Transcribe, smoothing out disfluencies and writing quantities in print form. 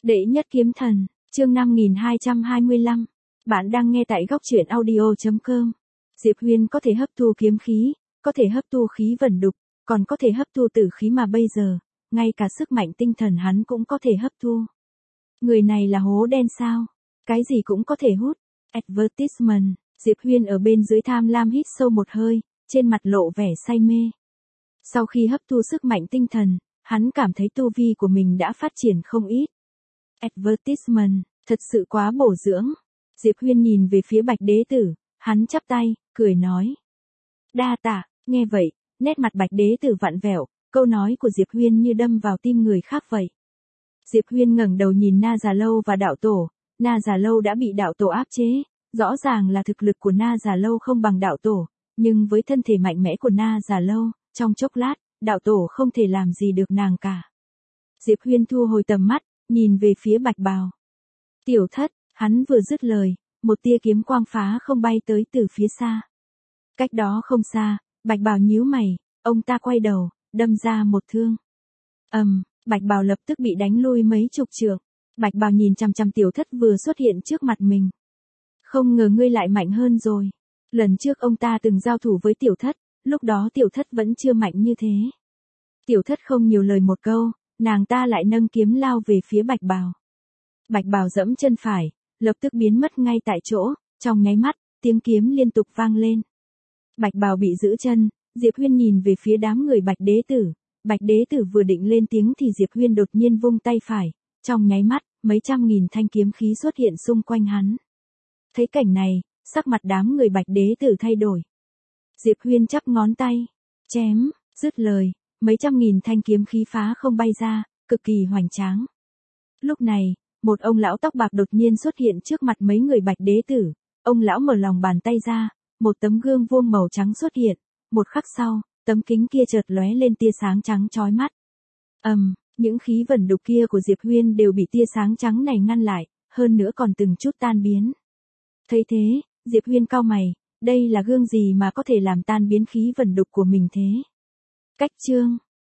Đệ nhất kiếm thần, chương 5225. Bạn đang nghe tại góc truyện audio.com. Diệp Huyên có thể hấp thu kiếm khí, có thể hấp thu khí vẩn đục, còn có thể hấp thu tử khí mà bây giờ, ngay cả sức mạnh tinh thần hắn cũng có thể hấp thu. Người này là hố đen sao? Cái gì cũng có thể hút. Advertisement, Diệp Huyên ở bên dưới tham lam hít sâu một hơi, trên mặt lộ vẻ say mê. Sau khi hấp thu sức mạnh tinh thần, hắn cảm thấy tu vi của mình đã phát triển không ít. Advertisement, thật sự quá bổ dưỡng. Diệp Huyên nhìn về phía Bạch Đế Tử, hắn chắp tay, cười nói. Đa tạ, nghe vậy, nét mặt Bạch Đế Tử vặn vẹo, câu nói của Diệp Huyên như đâm vào tim người khác vậy. Diệp Huyên ngẩng đầu nhìn Na Già Lâu và đạo tổ, Na Già Lâu đã bị đạo tổ áp chế, rõ ràng là thực lực của Na Già Lâu không bằng đạo tổ, nhưng với thân thể mạnh mẽ của Na Già Lâu, trong chốc lát, đạo tổ không thể làm gì được nàng cả. Diệp Huyên thu hồi tầm mắt, nhìn về phía Bạch Bào. Tiểu Thất, hắn vừa dứt lời, một tia kiếm quang phá không bay tới từ phía xa. Cách đó không xa, Bạch Bào nhíu mày, ông ta quay đầu, đâm ra một thương. Bạch Bào lập tức bị đánh lui mấy chục trượng. Bạch Bào nhìn chằm chằm Tiểu Thất vừa xuất hiện trước mặt mình. Không ngờ ngươi lại mạnh hơn rồi. Lần trước ông ta từng giao thủ với Tiểu Thất, lúc đó Tiểu Thất vẫn chưa mạnh như thế. Tiểu Thất không nhiều lời một câu, nàng ta lại nâng kiếm lao về phía Bạch Bào. Bạch Bào giẫm chân phải, lập tức biến mất ngay tại chỗ, trong nháy mắt, tiếng kiếm liên tục vang lên. Bạch Bào bị giữ chân, Diệp Huyên nhìn về phía đám người Bạch Đế Tử. Bạch Đế Tử vừa định lên tiếng thì Diệp Huyên đột nhiên vung tay phải, trong nháy mắt, mấy trăm nghìn thanh kiếm khí xuất hiện xung quanh hắn. Thấy cảnh này, sắc mặt đám người Bạch Đế Tử thay đổi. Diệp Huyên chắp ngón tay, chém, dứt lời, mấy trăm nghìn thanh kiếm khí phá không bay ra, cực kỳ hoành tráng. Lúc này, một ông lão tóc bạc đột nhiên xuất hiện trước mặt mấy người Bạch Đế Tử. Ông lão mở lòng bàn tay ra, một tấm gương vuông màu trắng xuất hiện. Một khắc sau, tấm kính kia chợt lóe lên tia sáng trắng chói mắt. Những khí vẩn đục kia của Diệp Huyên đều bị tia sáng trắng này ngăn lại, hơn nữa còn từng chút tan biến. Thấy thế, Diệp Huyên cau mày, đây là gương gì mà có thể làm tan biến khí vẩn đục của mình thế? Cách chương